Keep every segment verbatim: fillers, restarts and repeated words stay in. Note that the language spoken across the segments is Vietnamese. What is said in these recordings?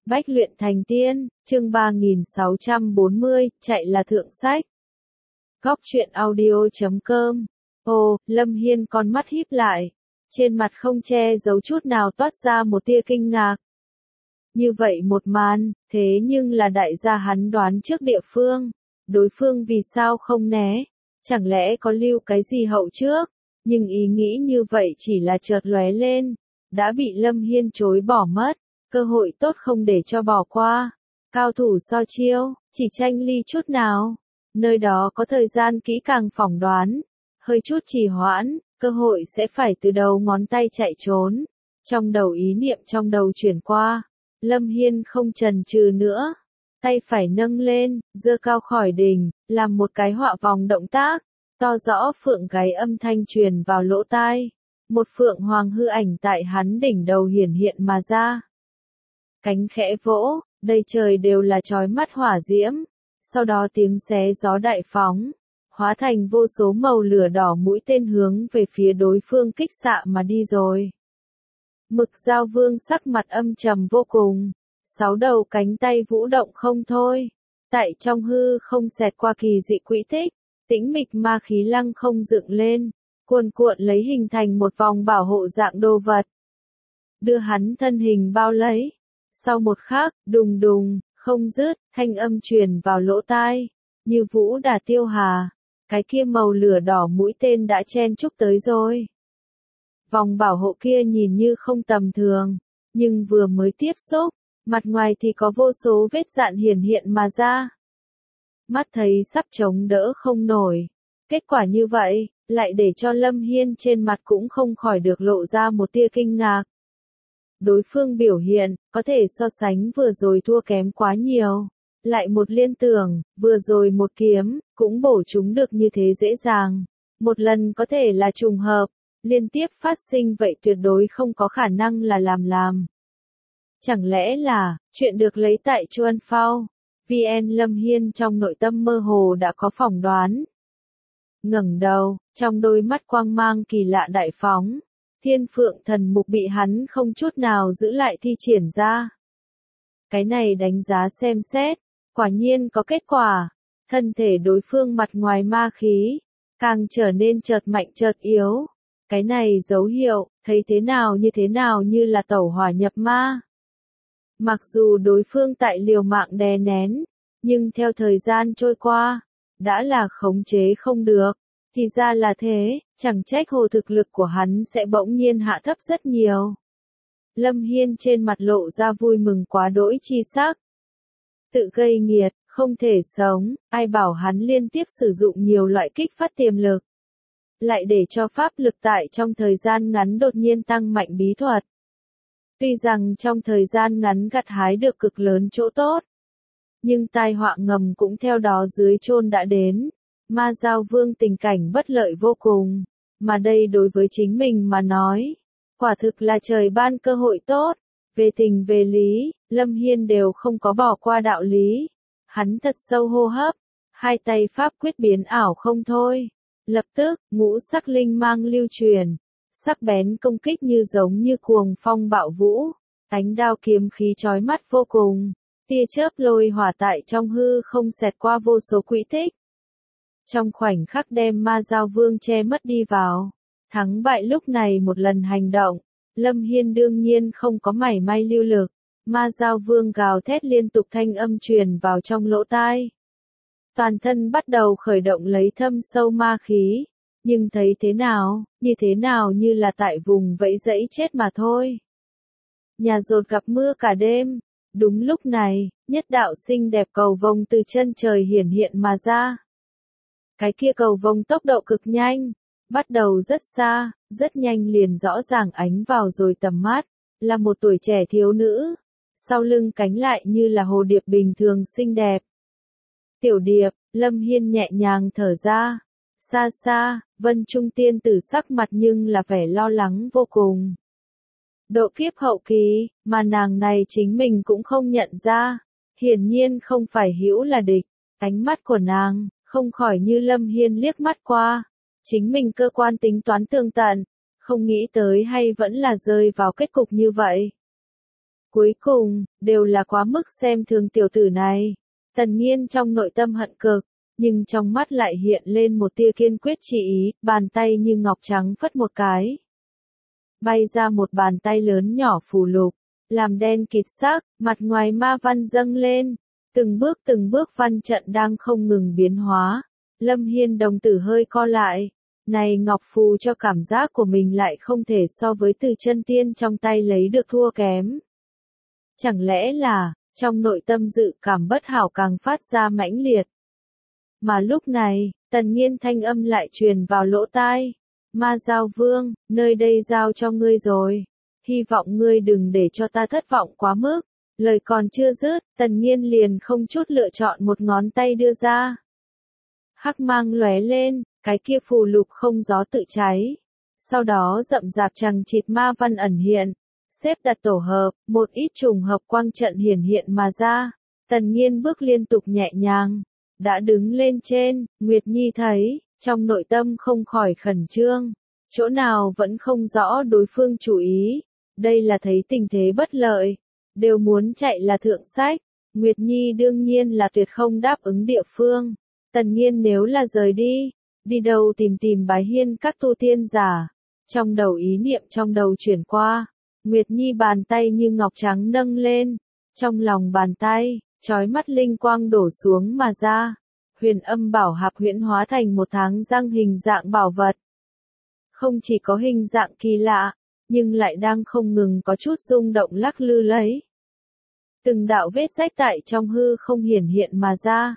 Bách luyện thành tiên, chương ba nghìn sáu trăm bốn mươi, chạy là thượng sách. Góc truyện audio chấm com. Ồ, Lâm Hiên con mắt híp lại. Trên mặt không che giấu chút nào toát ra một tia kinh ngạc. Như vậy một màn, thế nhưng là đại gia hắn đoán trước địa phương. Đối phương vì sao không né? Chẳng lẽ có lưu cái gì hậu trước? Nhưng ý nghĩ như vậy chỉ là chợt lóe lên. Đã bị Lâm Hiên chối bỏ mất. Cơ hội tốt không để cho bỏ qua. Cao thủ so chiêu, chỉ tranh ly chút nào. Nơi đó có thời gian kỹ càng phỏng đoán. Hơi chút trì hoãn, cơ hội sẽ phải từ đầu ngón tay chạy trốn. Trong đầu ý niệm trong đầu chuyển qua. Lâm Hiên không chần chừ nữa. Tay phải nâng lên, giơ cao khỏi đỉnh, làm một cái họa vòng động tác. To rõ phượng gáy âm thanh truyền vào lỗ tai. Một phượng hoàng hư ảnh tại hắn đỉnh đầu hiển hiện mà ra. Cánh khẽ vỗ, đầy trời đều là chói mắt hỏa diễm. Sau đó tiếng xé gió đại phóng, hóa thành vô số màu lửa đỏ mũi tên hướng về phía đối phương kích xạ mà đi rồi. Mực Dao Vương sắc mặt âm trầm vô cùng, sáu đầu cánh tay vũ động không thôi. Tại trong hư không xẹt qua kỳ dị quỹ tích, tĩnh mịch ma khí lăng không dựng lên, cuồn cuộn lấy hình thành một vòng bảo hộ dạng đồ vật. Đưa hắn thân hình bao lấy. Sau một khắc, đùng đùng, không dứt, thanh âm truyền vào lỗ tai, như vũ đà tiêu hà, cái kia màu lửa đỏ mũi tên đã chen chúc tới rồi. Vòng bảo hộ kia nhìn như không tầm thường, nhưng vừa mới tiếp xúc, mặt ngoài thì có vô số vết dạn hiển hiện mà ra. Mắt thấy sắp chống đỡ không nổi, kết quả như vậy, lại để cho Lâm Hiên trên mặt cũng không khỏi được lộ ra một tia kinh ngạc. Đối phương biểu hiện, có thể so sánh vừa rồi thua kém quá nhiều. Lại một liên tưởng, vừa rồi một kiếm, cũng bổ chúng được như thế dễ dàng. Một lần có thể là trùng hợp, liên tiếp phát sinh vậy tuyệt đối không có khả năng là làm làm. Chẳng lẽ là, chuyện được lấy tại Chuan Phao, vê en Lâm Hiên trong nội tâm mơ hồ đã có phỏng đoán. Ngẩng đầu, trong đôi mắt quang mang kỳ lạ đại phóng. Thiên phượng thần mục bị hắn không chút nào giữ lại thi triển ra. Cái này đánh giá xem xét, quả nhiên có kết quả. Thân thể đối phương mặt ngoài ma khí, càng trở nên chợt mạnh chợt yếu. Cái này dấu hiệu, thấy thế nào như thế nào như là tẩu hỏa nhập ma. Mặc dù đối phương tại liều mạng đè nén, nhưng theo thời gian trôi qua, đã là khống chế không được. Thì ra là thế, chẳng trách hồ thực lực của hắn sẽ bỗng nhiên hạ thấp rất nhiều. Lâm Hiên trên mặt lộ ra vui mừng quá đỗi chi sắc. Tự gây nghiệt, không thể sống, ai bảo hắn liên tiếp sử dụng nhiều loại kích phát tiềm lực. Lại để cho pháp lực tại trong thời gian ngắn đột nhiên tăng mạnh bí thuật. Tuy rằng trong thời gian ngắn gặt hái được cực lớn chỗ tốt. Nhưng tai họa ngầm cũng theo đó dưới chôn đã đến. Ma Dao Vương tình cảnh bất lợi vô cùng, mà đây đối với chính mình mà nói, quả thực là trời ban cơ hội tốt, về tình về lý, Lâm Hiên đều không có bỏ qua đạo lý. Hắn thật sâu hô hấp, hai tay pháp quyết biến ảo không thôi, lập tức, ngũ sắc linh mang lưu truyền, sắc bén công kích như giống như cuồng phong bạo vũ, ánh đao kiếm khí chói mắt vô cùng, tia chớp lôi hỏa tại trong hư không xẹt qua vô số quỹ tích. Trong khoảnh khắc đem Ma Dao Vương che mất đi vào, thắng bại lúc này một lần hành động, Lâm Hiên đương nhiên không có mảy may lưu lực, Ma Dao Vương gào thét liên tục thanh âm truyền vào trong lỗ tai. Toàn thân bắt đầu khởi động lấy thâm sâu ma khí, nhưng thấy thế nào, như thế nào như là tại vùng vẫy dẫy chết mà thôi. Nhà dột gặp mưa cả đêm, đúng lúc này, nhất đạo xinh đẹp cầu vồng từ chân trời hiển hiện mà ra. Cái kia cầu vồng tốc độ cực nhanh, bắt đầu rất xa, rất nhanh liền rõ ràng ánh vào rồi tầm mắt, là một tuổi trẻ thiếu nữ, sau lưng cánh lại như là hồ điệp bình thường xinh đẹp. Tiểu điệp, Lâm Hiên nhẹ nhàng thở ra, xa xa, Vân Trung tiên tử sắc mặt nhưng là vẻ lo lắng vô cùng. Độ kiếp hậu kỳ, mà nàng này chính mình cũng không nhận ra, hiển nhiên không phải hữu là địch, ánh mắt của nàng không khỏi như Lâm Hiên liếc mắt qua, chính mình cơ quan tính toán tường tận, không nghĩ tới hay vẫn là rơi vào kết cục như vậy. Cuối cùng, đều là quá mức xem thường tiểu tử này. Tần Nghiên trong nội tâm hận cực, nhưng trong mắt lại hiện lên một tia kiên quyết chỉ ý, bàn tay như ngọc trắng phất một cái. Bay ra một bàn tay lớn nhỏ phù lục, làm đen kịt sắc, mặt ngoài ma văn dâng lên, từng bước từng bước văn trận đang không ngừng biến hóa. Lâm Hiên đồng tử hơi co lại, này ngọc phù cho cảm giác của mình lại không thể so với từ chân tiên trong tay lấy được thua kém. Chẳng lẽ là, trong nội tâm dự cảm bất hảo càng phát ra mãnh liệt. Mà lúc này, Tần Nghiên thanh âm lại truyền vào lỗ tai. Ma Giao Vương, nơi đây giao cho ngươi rồi. Hy vọng ngươi đừng để cho ta thất vọng quá mức. Lời còn chưa dứt, Tần Nghiên liền không chút lựa chọn một ngón tay đưa ra. Hắc mang lóe lên, cái kia phù lục không gió tự cháy. Sau đó rậm rạp chằng chịt ma văn ẩn hiện. Xếp đặt tổ hợp, một ít trùng hợp quang trận hiển hiện mà ra. Tần Nghiên bước liên tục nhẹ nhàng. Đã đứng lên trên, Nguyệt Nhi thấy, trong nội tâm không khỏi khẩn trương. Chỗ nào vẫn không rõ đối phương chủ ý. Đây là thấy tình thế bất lợi. Đều muốn chạy là thượng sách. Nguyệt Nhi đương nhiên là tuyệt không đáp ứng địa phương. Tần Nghiên nếu là rời đi, đi đâu tìm tìm bái hiên các tu tiên giả. Trong đầu ý niệm trong đầu chuyển qua. Nguyệt Nhi bàn tay như ngọc trắng nâng lên. Trong lòng bàn tay, chói mắt linh quang đổ xuống mà ra. Huyền âm bảo hạp huyễn hóa thành một tháng răng hình dạng bảo vật. Không chỉ có hình dạng kỳ lạ, nhưng lại đang không ngừng có chút rung động lắc lư lấy. Từng đạo vết rách tại trong hư không hiển hiện mà ra.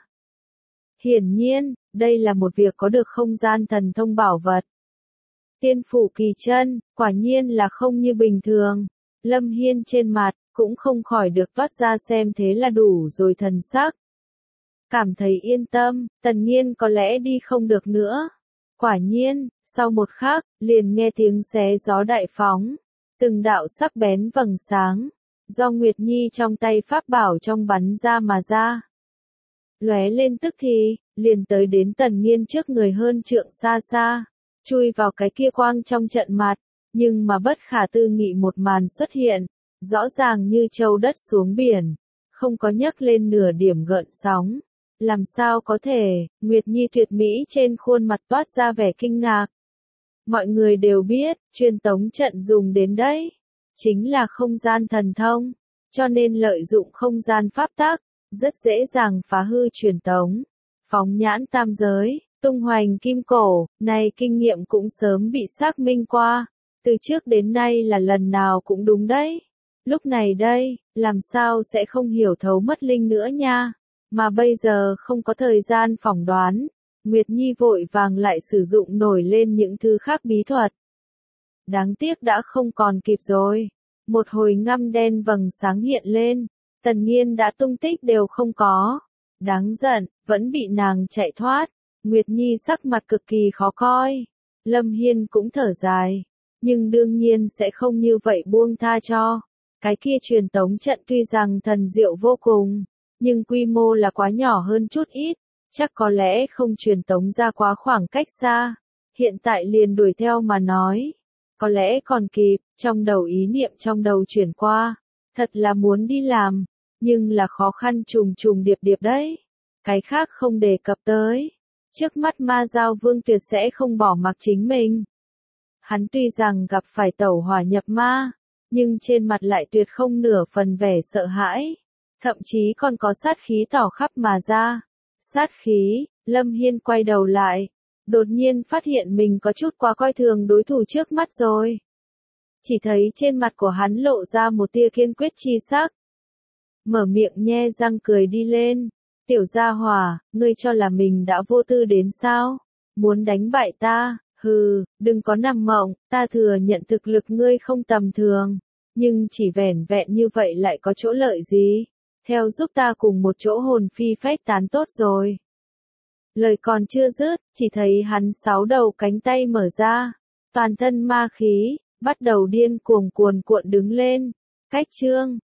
Hiển nhiên, đây là một việc có được không gian thần thông bảo vật. Tiên phủ kỳ chân, quả nhiên là không như bình thường. Lâm Hiên trên mặt, cũng không khỏi được toát ra xem thế là đủ rồi thần sắc. Cảm thấy yên tâm, Tần Nghiên có lẽ đi không được nữa. Quả nhiên, sau một khắc, liền nghe tiếng xé gió đại phóng. Từng đạo sắc bén vầng sáng. Do Nguyệt Nhi trong tay pháp bảo trong bắn ra mà ra. Lóe lên tức thì, liền tới đến Tần Nghiên trước người hơn trượng xa xa. Chui vào cái kia quang trong trận mặt. Nhưng mà bất khả tư nghị một màn xuất hiện. Rõ ràng như châu đất xuống biển. Không có nhấc lên nửa điểm gợn sóng. Làm sao có thể, Nguyệt Nhi tuyệt mỹ trên khuôn mặt toát ra vẻ kinh ngạc. Mọi người đều biết, truyền tống trận dùng đến đấy. Chính là không gian thần thông. Cho nên lợi dụng không gian pháp tắc, rất dễ dàng phá hư truyền tống. Phóng nhãn tam giới, tung hoành kim cổ, này kinh nghiệm cũng sớm bị xác minh qua. Từ trước đến nay là lần nào cũng đúng đấy. Lúc này đây, làm sao sẽ không hiểu thấu mất linh nữa nha. Mà bây giờ không có thời gian phỏng đoán. Nguyệt Nhi vội vàng lại sử dụng nổi lên những thứ khác bí thuật. Đáng tiếc đã không còn kịp rồi. Một hồi ngăm đen vầng sáng hiện lên. Tần Nghiên đã tung tích đều không có. Đáng giận, vẫn bị nàng chạy thoát. Nguyệt Nhi sắc mặt cực kỳ khó coi. Lâm Hiên cũng thở dài. Nhưng đương nhiên sẽ không như vậy buông tha cho. Cái kia truyền tống trận tuy rằng thần diệu vô cùng. Nhưng quy mô là quá nhỏ hơn chút ít. Chắc có lẽ không truyền tống ra quá khoảng cách xa. Hiện tại liền đuổi theo mà nói. Có lẽ còn kịp, trong đầu ý niệm trong đầu chuyển qua. Thật là muốn đi làm. Nhưng là khó khăn trùng trùng điệp điệp đấy. Cái khác không đề cập tới. Trước mắt Ma Giao Vương tuyệt sẽ không bỏ mặc chính mình. Hắn tuy rằng gặp phải tẩu hỏa nhập ma. Nhưng trên mặt lại tuyệt không nửa phần vẻ sợ hãi. Thậm chí còn có sát khí tỏ khắp mà ra. Sát khí, Lâm Hiên quay đầu lại. Đột nhiên phát hiện mình có chút quá coi thường đối thủ trước mắt rồi. Chỉ thấy trên mặt của hắn lộ ra một tia kiên quyết chi sắc. Mở miệng nhe răng cười đi lên. Tiểu gia hỏa, ngươi cho là mình đã vô tư đến sao? Muốn đánh bại ta? Hừ, đừng có nằm mộng, ta thừa nhận thực lực ngươi không tầm thường. Nhưng chỉ vẻn vẹn như vậy lại có chỗ lợi gì? Theo giúp ta cùng một chỗ hồn phi phách tán tốt rồi. Lời còn chưa dứt, chỉ thấy hắn sáu đầu cánh tay mở ra. Toàn thân ma khí, bắt đầu điên cuồng cuồn cuộn đứng lên. Cách chương.